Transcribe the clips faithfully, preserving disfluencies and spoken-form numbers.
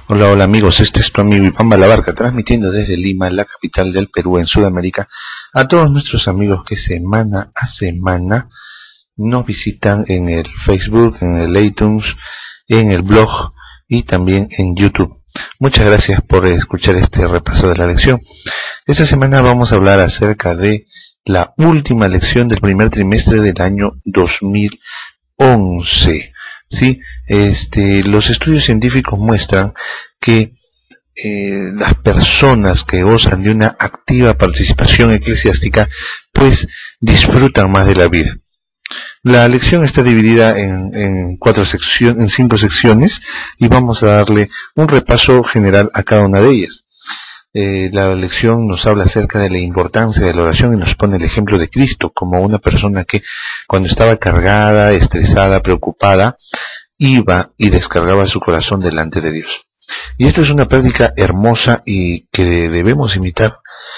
Hola, hola amigos, este es tu amigo Iván Balabarca, transmitiendo desde Lima, la capital del Perú, en Sudamérica, a todos nuestros amigos que semana a semana nos visitan en el Facebook, en el iTunes, en el blog y también en YouTube. Muchas gracias por escuchar este repaso de la lección. Esta semana vamos a hablar acerca de la última lección del primer trimestre del año dos mil once. Sí, este, los estudios científicos muestran que eh, las personas que gozan de una activa participación eclesiástica, pues disfrutan más de la vida. La lección está dividida en, en cuatro secciones, en cinco secciones, y vamos a darle un repaso general a cada una de ellas. Eh, la lección nos habla acerca de la importancia de la oración y nos pone el ejemplo de Cristo como una persona que cuando estaba cargada, estresada, preocupada, iba y descargaba su corazón delante de Dios. Y esto es una práctica hermosa y que debemos imitar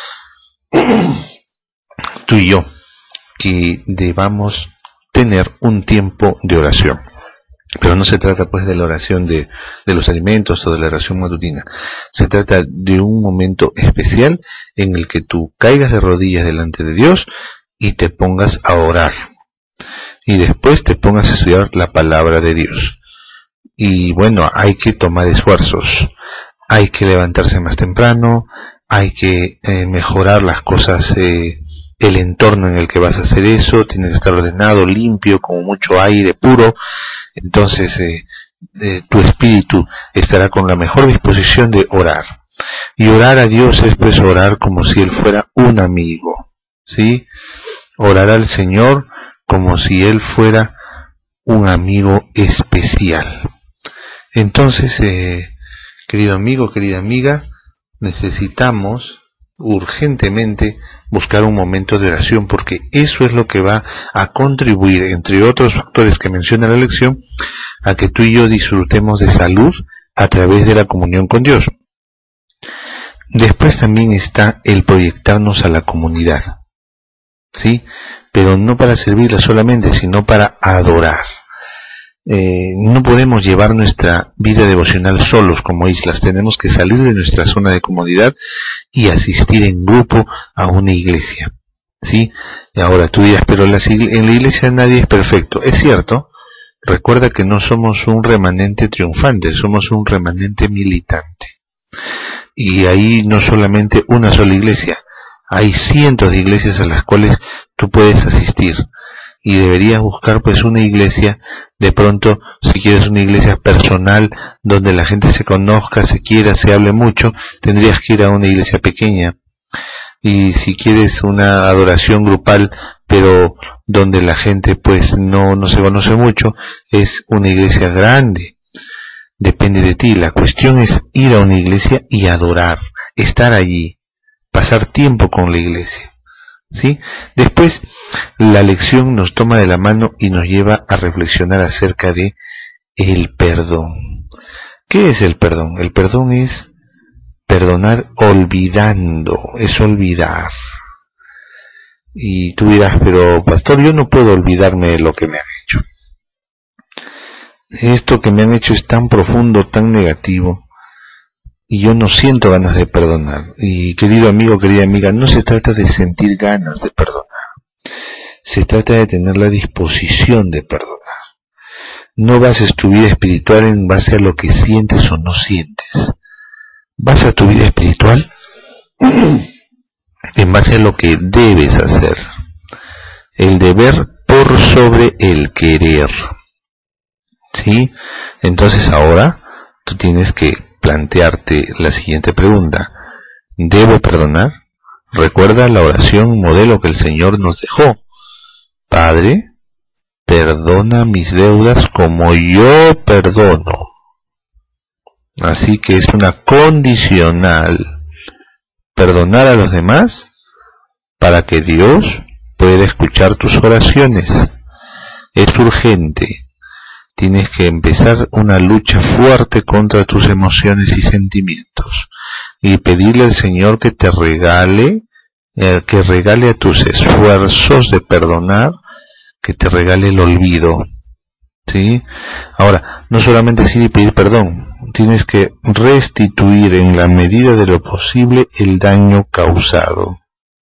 tú y yo, que debamos tener un tiempo de oración. Pero no se trata pues de la oración de, de los alimentos o de la oración matutina. Se trata de un momento especial en el que tú caigas de rodillas delante de Dios y te pongas a orar. Y después te pongas a estudiar la palabra de Dios. Y bueno, hay que tomar esfuerzos. Hay que levantarse más temprano. Hay que eh, mejorar las cosas, eh, el entorno en el que vas a hacer eso. Tiene que estar ordenado, limpio, con mucho aire puro. Entonces eh, eh, tu espíritu estará con la mejor disposición de orar. Y orar a Dios es pues orar como si Él fuera un amigo, ¿sí? Orar al Señor como si Él fuera un amigo especial. Entonces, eh, querido amigo, querida amiga, necesitamos urgentemente buscar un momento de oración, porque eso es lo que va a contribuir, entre otros factores que menciona la lección, a que tú y yo disfrutemos de salud a través de la comunión con Dios. Después también está el proyectarnos a la comunidad, ¿sí? Pero no para servirla solamente, sino para adorar. Eh, no podemos llevar nuestra vida devocional solos como islas, tenemos que salir de nuestra zona de comodidad y asistir en grupo a una iglesia, ¿sí? Y ahora tú dirás, pero en la iglesia nadie es perfecto. Es cierto, recuerda que no somos un remanente triunfante, somos un remanente militante. Y ahí no solamente una sola iglesia, hay cientos de iglesias a las cuales tú puedes asistir. Y deberías buscar pues una iglesia, de pronto, si quieres una iglesia personal, donde la gente se conozca, se quiera, se hable mucho, tendrías que ir a una iglesia pequeña. Y si quieres una adoración grupal, pero donde la gente pues no, no se conoce mucho, es una iglesia grande. Depende de ti. La cuestión es ir a una iglesia y adorar, estar allí, pasar tiempo con la iglesia. ¿Sí? Después, la lección nos toma de la mano y nos lleva a reflexionar acerca de el perdón. ¿Qué es el perdón? El perdón es perdonar olvidando, es olvidar. Y tú dirás, pero pastor, yo no puedo olvidarme de lo que me han hecho. Esto que me han hecho es tan profundo, tan negativo, y yo no siento ganas de perdonar. Y querido amigo, querida amiga, no se trata de sentir ganas de perdonar. Se trata de tener la disposición de perdonar. No bases tu vida espiritual en base a lo que sientes o no sientes. Basa tu vida espiritual en base a lo que debes hacer. El deber por sobre el querer. ¿Sí? Entonces ahora tú tienes que plantearte la siguiente pregunta: ¿debo perdonar? Recuerda la oración modelo que el Señor nos dejó: Padre, perdona mis deudas como yo perdono. Así que es una condicional perdonar a los demás para que Dios pueda escuchar tus oraciones. Es urgente. Tienes que empezar una lucha fuerte contra tus emociones y sentimientos y pedirle al Señor que te regale, eh, que regale a tus esfuerzos de perdonar, que te regale el olvido, ¿sí? Ahora, no solamente es ir y pedir perdón, tienes que restituir en la medida de lo posible el daño causado.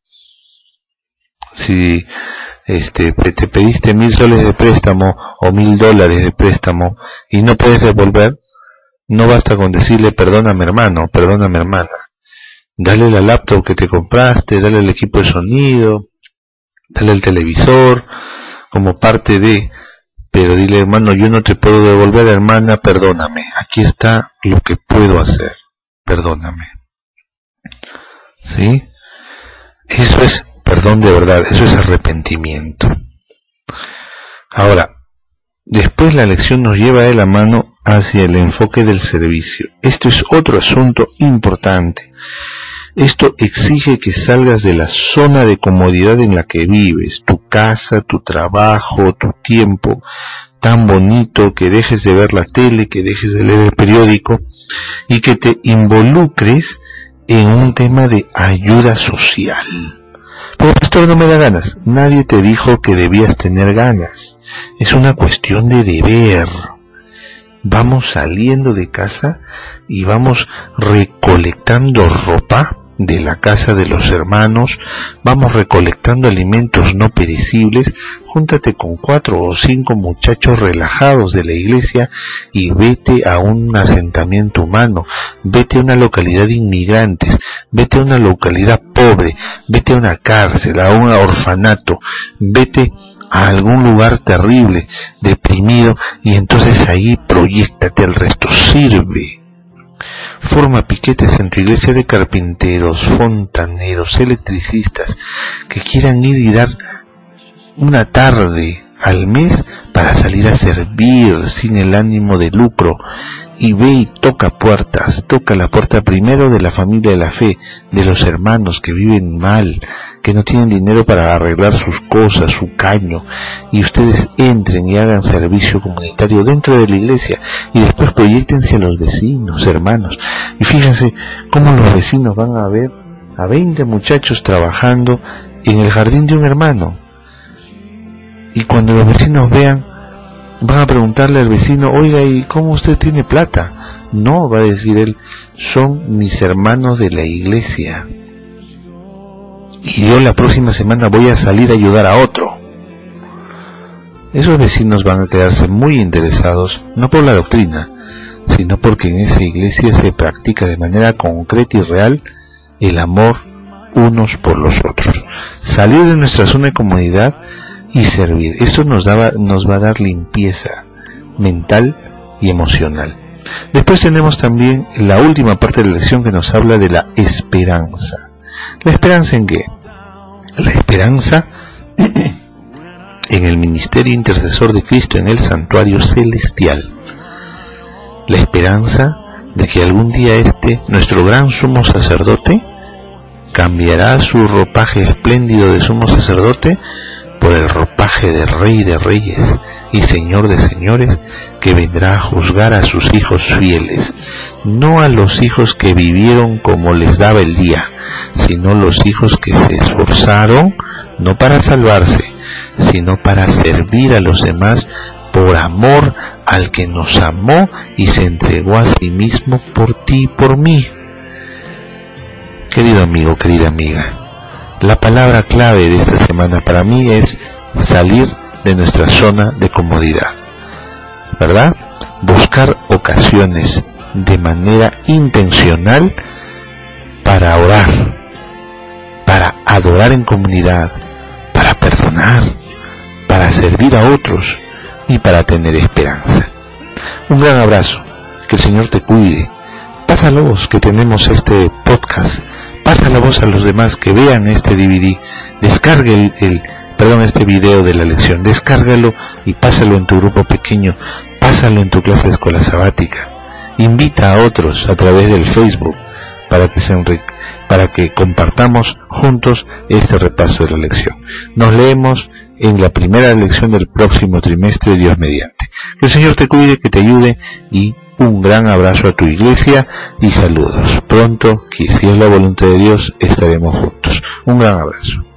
Si este, te pediste mil soles de préstamo o mil dólares de préstamo y no puedes devolver, no basta con decirle perdóname hermano, perdóname hermana. Dale la laptop que te compraste, dale el equipo de sonido, dale el televisor, como parte de, pero dile hermano, yo no te puedo devolver hermana, perdóname, aquí está lo que puedo hacer, perdóname. ¿Sí? Eso es perdón de verdad, eso es arrepentimiento. Ahora, después la lección nos lleva de la mano hacia el enfoque del servicio. Esto es otro asunto importante. Esto exige que salgas de la zona de comodidad en la que vives, tu casa, tu trabajo, tu tiempo tan bonito, que dejes de ver la tele, que dejes de leer el periódico y que te involucres en un tema de ayuda social. Pero pastor, no me da ganas. Nadie te dijo que debías tener ganas. Es una cuestión de deber. Vamos saliendo de casa y vamos recolectando ropa de la casa de los hermanos, vamos recolectando alimentos no perecibles. Júntate con cuatro o cinco muchachos relajados de la iglesia y vete a un asentamiento humano, vete a una localidad de inmigrantes, vete a una localidad pobre, vete a una cárcel, a un orfanato, vete a algún lugar terrible, deprimido, y entonces ahí proyéctate, el resto sirve. Forma piquetes en tu iglesia de carpinteros, fontaneros, electricistas, que quieran ir y dar una tarde al mes para salir a servir sin el ánimo de lucro. Y ve y toca puertas, toca la puerta primero de la familia de la fe, de los hermanos que viven mal, que no tienen dinero para arreglar sus cosas, su caño, y ustedes entren y hagan servicio comunitario dentro de la iglesia, y después proyéctense a los vecinos, hermanos, y fíjense cómo los vecinos van a ver a veinte muchachos trabajando en el jardín de un hermano, y cuando los vecinos vean, van a preguntarle al vecino, oiga, ¿y cómo usted tiene plata? No, va a decir él, son mis hermanos de la iglesia, y yo la próxima semana voy a salir a ayudar a otro. Esos vecinos van a quedarse muy interesados, no por la doctrina, sino porque en esa iglesia se practica de manera concreta y real el amor unos por los otros. Salir de nuestra zona de comodidad y servir. Esto nos, daba, nos va a dar limpieza mental y emocional. Después tenemos también la última parte de la lección que nos habla de la esperanza. ¿La esperanza en qué? La esperanza en el ministerio intercesor de Cristo en el santuario celestial. La esperanza de que algún día este, nuestro gran sumo sacerdote, cambiará su ropaje espléndido de sumo sacerdote por el ropaje de Rey de Reyes y Señor de Señores, que vendrá a juzgar a sus hijos fieles, no a los hijos que vivieron como les daba el día, sino los hijos que se esforzaron no para salvarse, sino para servir a los demás por amor al que nos amó y se entregó a sí mismo por ti y por mí. Querido amigo, querida amiga, la palabra clave de esta semana para mí es salir de nuestra zona de comodidad, ¿verdad? Buscar ocasiones de manera intencional para orar, para adorar en comunidad, para perdonar, para servir a otros y para tener esperanza. Un gran abrazo, que el Señor te cuide. Pasa la voz que tenemos este podcast, pasa la voz a los demás que vean este D V D, descargue el, el perdón, este video de la lección, descárgalo y pásalo en tu grupo pequeño, pásalo en tu clase de escuela sabática, invita a otros a través del Facebook para que se enrique, para que compartamos juntos este repaso de la lección. Nos leemos en la primera lección del próximo trimestre, Dios mediante. Que el Señor te cuide, que te ayude, y un gran abrazo a tu iglesia y saludos. Pronto, que si es la voluntad de Dios, estaremos juntos. Un gran abrazo.